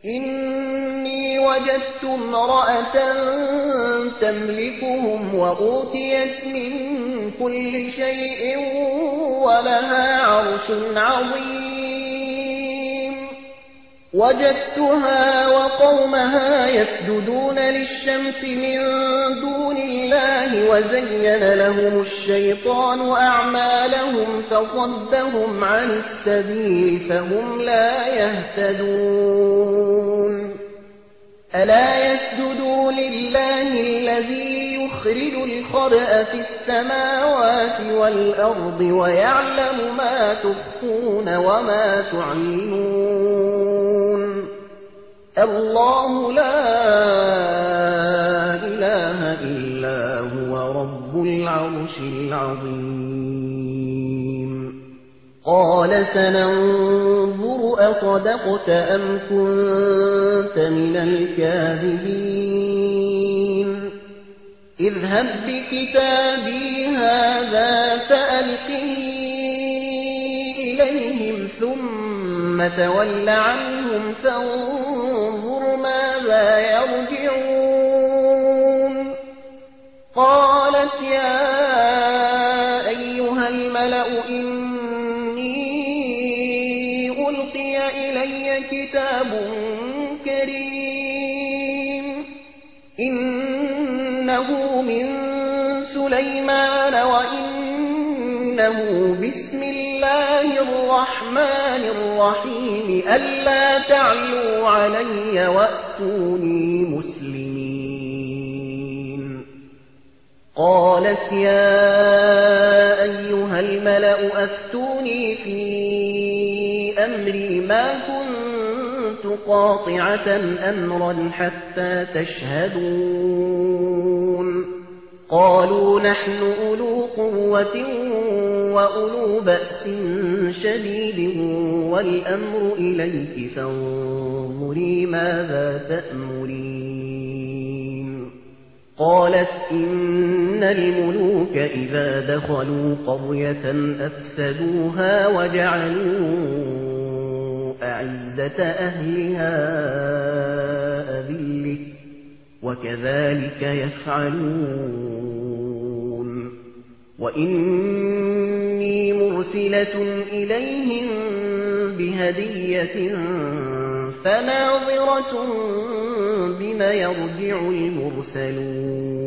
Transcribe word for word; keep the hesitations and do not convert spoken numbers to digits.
إني وجدت امرأة تملكهم وأوتيت من كل شيء ولها عرش عظيم وجدتها وقومها يسجدون للشمس من دون الله وزين لهم الشيطان أعمالهم فصدهم عن السبيل فهم لا يهتدون ألا يسجدوا لله الذي يخرج الخبأ في السماوات والأرض ويعلم ما تخفون وما تعلنون الله لا إله إلا هو رب العرش العظيم قال سننظر أصدقت أم كنت من الكاذبين اذهب بكتابي هذا فألقه إليهم ثم تول عنهم فانظر ماذا يرجعون قالت يا أيها الملأ إني ألقي إلي كتاب كريم إنه من سليمان وإنه بسم الله الرحمن الرحيم ألا تعلوا علي وأتوني مسلمين قالت يا أيها الملأ أفتوني في أمري ما كنت قاطعة أمرا حتى تشهدون قالوا نحن أولو قوة وأولو بأس شديد والأمر إليك فانظري ماذا تأمرين قالت إن الملوك إذا دخلوا قرية أفسدوها وجعلوا أعزة أهلها أذلة وكذلك يفعلون وإني مرسلة إليهم بهدية فناظرة بما يرجع المرسلون